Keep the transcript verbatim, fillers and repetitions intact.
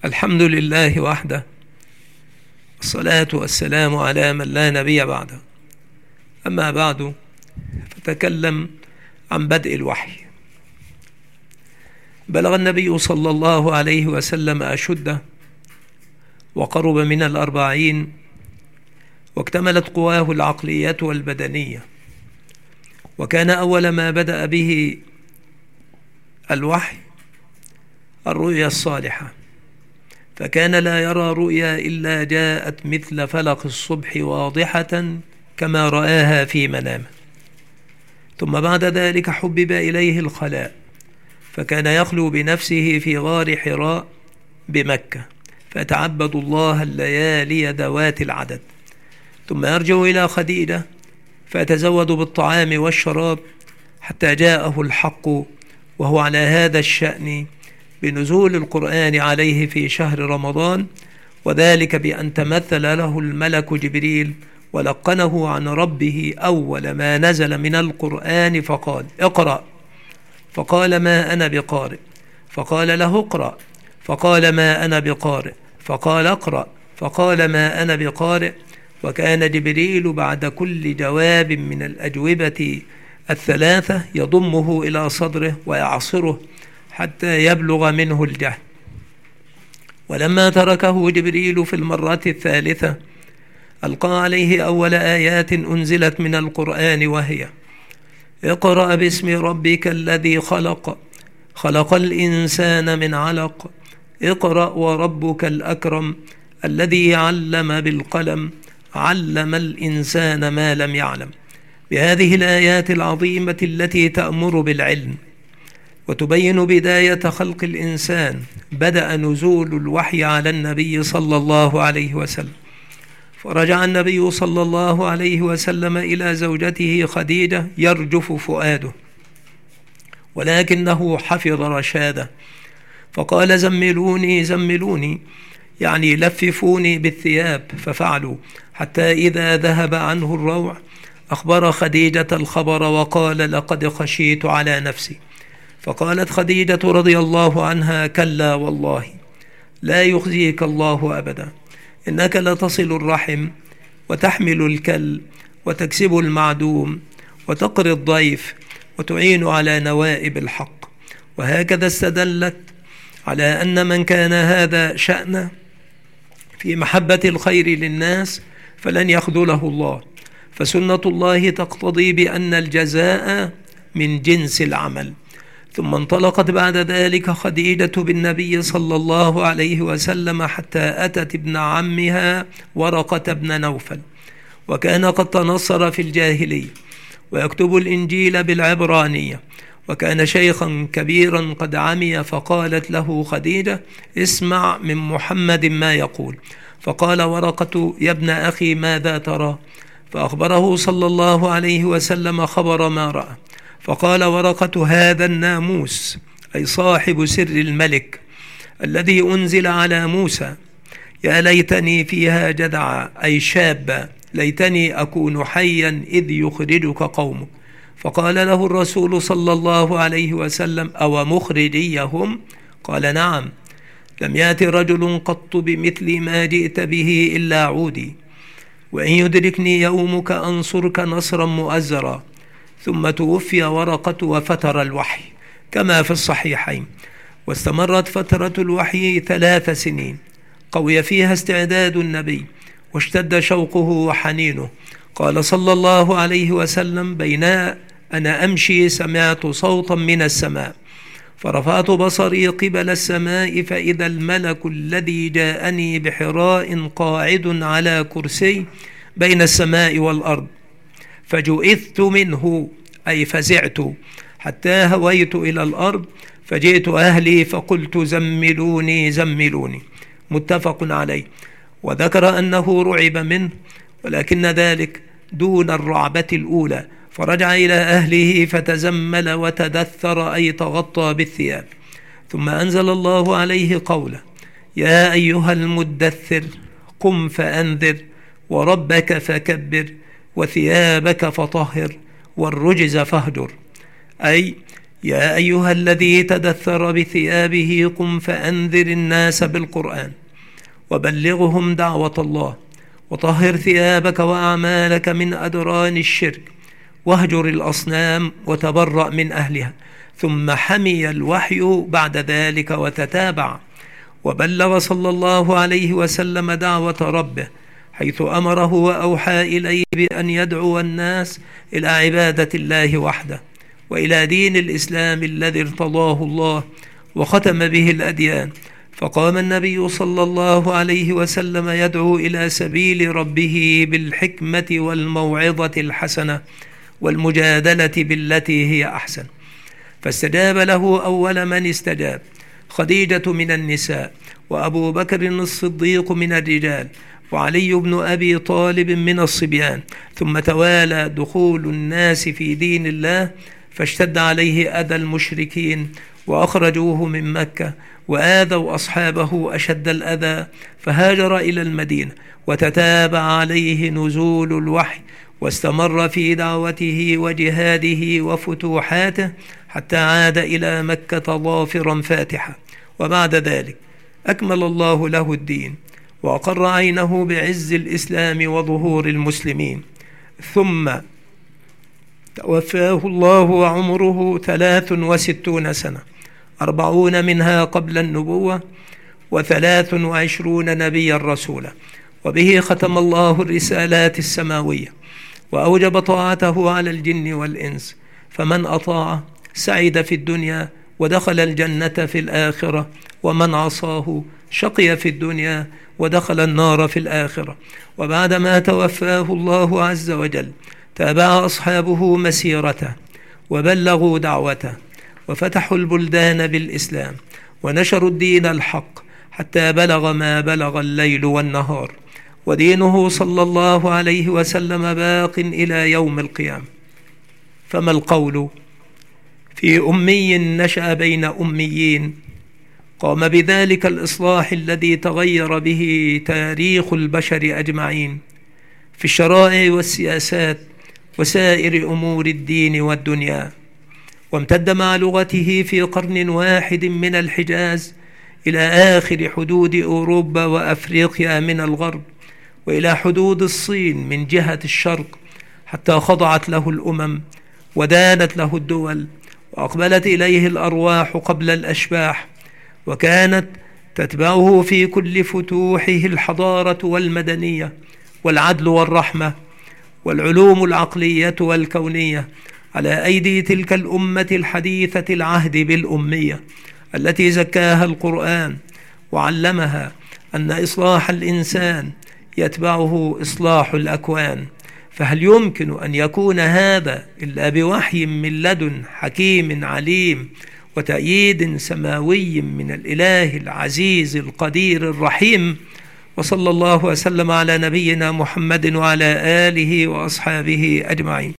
الحمد لله وحده، الصلاة والسلام على من لا نبي بعده. أما بعد، فتكلم عن بدء الوحي. بلغ النبي صلى الله عليه وسلم أشده وقرب من الأربعين، واكتملت قواه العقلية والبدنية، وكان أول ما بدأ به الوحي الرؤيا الصالحة، فكان لا يرى رؤيا إلا جاءت مثل فلق الصبح واضحة كما رآها في منامه. ثم بعد ذلك حبب إليه الخلاء، فكان يخلو بنفسه في غار حراء بمكة، فيتعبد الله الليالي ذوات العدد، ثم يرجع إلى خديجة فيتزود بالطعام والشراب حتى جاءه الحق، وهو على هذا الشأن بنزول القرآن عليه في شهر رمضان، وذلك بأن تمثل له الملك جبريل ولقنه عن ربه أول ما نزل من القرآن فقال: اقرأ، فقال: ما أنا بقارئ، فقال له: اقرأ، فقال: ما أنا بقارئ، فقال: اقرأ، فقال: ما أنا بقارئ. وكان جبريل بعد كل جواب من الأجوبة الثلاثة يضمه إلى صدره ويعصره حتى يبلغ منه الجهل. ولما تركه جبريل في المرة الثالثة ألقى عليه أول آيات أنزلت من القرآن، وهي: اقرأ باسم ربك الذي خلق، خلق الإنسان من علق، اقرأ وربك الأكرم الذي علم بالقلم، علم الإنسان ما لم يعلم. بهذه الآيات العظيمة التي تأمر بالعلم وتبين بداية خلق الإنسان بدأ نزول الوحي على النبي صلى الله عليه وسلم. فرجع النبي صلى الله عليه وسلم إلى زوجته خديجة يرجف فؤاده، ولكنه حفظ رشاده، فقال: زملوني زملوني، يعني لففوني بالثياب، ففعلوا، حتى إذا ذهب عنه الروع أخبر خديجة الخبر وقال: لقد خشيت على نفسي. فقالت خديجة رضي الله عنها: كلا والله، لا يخزيك الله أبدا، إنك لتصل الرحم وتحمل الكل وتكسب المعدوم وتقري الضيف وتعين على نوائب الحق. وهكذا استدلت على أن من كان هذا شأنه في محبة الخير للناس فلن يخذله الله، فسنة الله تقتضي بأن الجزاء من جنس العمل. ثم انطلقت بعد ذلك خديجة بالنبي صلى الله عليه وسلم حتى أتت ابن عمها ورقة بن نوفل، وكان قد تنصر في الجاهلية ويكتب الإنجيل بالعبرانية، وكان شيخا كبيرا قد عمي. فقالت له خديجة: اسمع من محمد ما يقول. فقال ورقة: يا ابن أخي، ماذا ترى؟ فأخبره صلى الله عليه وسلم خبر ما رأى. فقال ورقة: هذا الناموس، أي صاحب سر الملك الذي أنزل على موسى، يا ليتني فيها جدعا، أي شابا، ليتني أكون حيا إذ يخرجك قومك. فقال له الرسول صلى الله عليه وسلم: أو مخرجيهم؟ قال: نعم، لم يأت رجل قط بمثل ما جئت به إلا عودي، وإن يدركني يومك أنصرك نصرا مؤزرا. ثم توفي ورقة وفتر الوحي كما في الصحيحين. واستمرت فترة الوحي ثلاث سنين قوي فيها استعداد النبي واشتد شوقه وحنينه. قال صلى الله عليه وسلم: بينا أنا أمشي سمعت صوتا من السماء، فرفعت بصري قبل السماء فإذا الملك الذي جاءني بحراء قاعد على كرسي بين السماء والأرض، فجئثت منه، أي فزعت، حتى هويت إلى الأرض، فجئت أهلي فقلت: زملوني زملوني. متفق عليه. وذكر أنه رعب منه، ولكن ذلك دون الرعبة الأولى، فرجع إلى أهله فتزمل وتدثر، أي تغطى بالثياب. ثم أنزل الله عليه قوله: يا أيها المدثر قم فأنذر وربك فكبر وثيابك فطهر والرجز فاهجر، أي يا أيها الذي تدثر بثيابه قم فأنذر الناس بالقرآن وبلغهم دعوة الله وطهر ثيابك وأعمالك من أدران الشرك واهجر الأصنام وتبرأ من أهلها. ثم حمي الوحي بعد ذلك وتتابع، وبلغ صلى الله عليه وسلم دعوة ربه حيث أمره وأوحى إليه بأن يدعو الناس إلى عبادة الله وحده وإلى دين الإسلام الذي ارتضاه الله وختم به الأديان. فقام النبي صلى الله عليه وسلم يدعو إلى سبيل ربه بالحكمة والموعظة الحسنة والمجادلة بالتي هي أحسن، فاستجاب له أول من استجاب خديجة من النساء، وأبو بكر الصديق من الرجال، وعلي بن أبي طالب من الصبيان. ثم توالى دخول الناس في دين الله، فاشتد عليه أذى المشركين وأخرجوه من مكة وآذوا أصحابه أشد الأذى، فهاجر إلى المدينة وتتابع عليه نزول الوحي، واستمر في دعوته وجهاده وفتوحاته حتى عاد إلى مكة ظافرا فاتحا. وبعد ذلك أكمل الله له الدين وأقر عينه بعز الإسلام وظهور المسلمين، ثم توفاه الله وعمره ثلاث وستون سنة، أربعون منها قبل النبوة وثلاث وعشرون نبيا رسولا، وبه ختم الله الرسالات السماوية وأوجب طاعته على الجن والإنس، فمن أطاع سعد في الدنيا ودخل الجنة في الآخرة، ومن عصاه شقي في الدنيا ودخل النار في الآخرة. وبعدما توفاه الله عز وجل تابع أصحابه مسيرته وبلغوا دعوته وفتحوا البلدان بالإسلام ونشروا الدين الحق حتى بلغ ما بلغ الليل والنهار، ودينه صلى الله عليه وسلم باق إلى يوم القيامة. فما القول في أمي نشأ بين أميين قام بذلك الإصلاح الذي تغير به تاريخ البشر أجمعين في الشرائع والسياسات وسائر أمور الدين والدنيا، وامتد مع لغته في قرن واحد من الحجاز إلى آخر حدود أوروبا وأفريقيا من الغرب، وإلى حدود الصين من جهة الشرق، حتى خضعت له الأمم ودانت له الدول وأقبلت إليه الأرواح قبل الأشباح، وكانت تتبعه في كل فتوحه الحضارة والمدنية والعدل والرحمة والعلوم العقلية والكونية على أيدي تلك الأمة الحديثة العهد بالأمية التي زكاها القرآن وعلمها أن إصلاح الإنسان يتبعه إصلاح الأكوان. فهل يمكن أن يكون هذا إلا بوحي من لدن حكيم عليم وتأييد سماوي من الإله العزيز القدير الرحيم؟ وصلى الله وسلم على نبينا محمد وعلى آله وأصحابه أجمعين.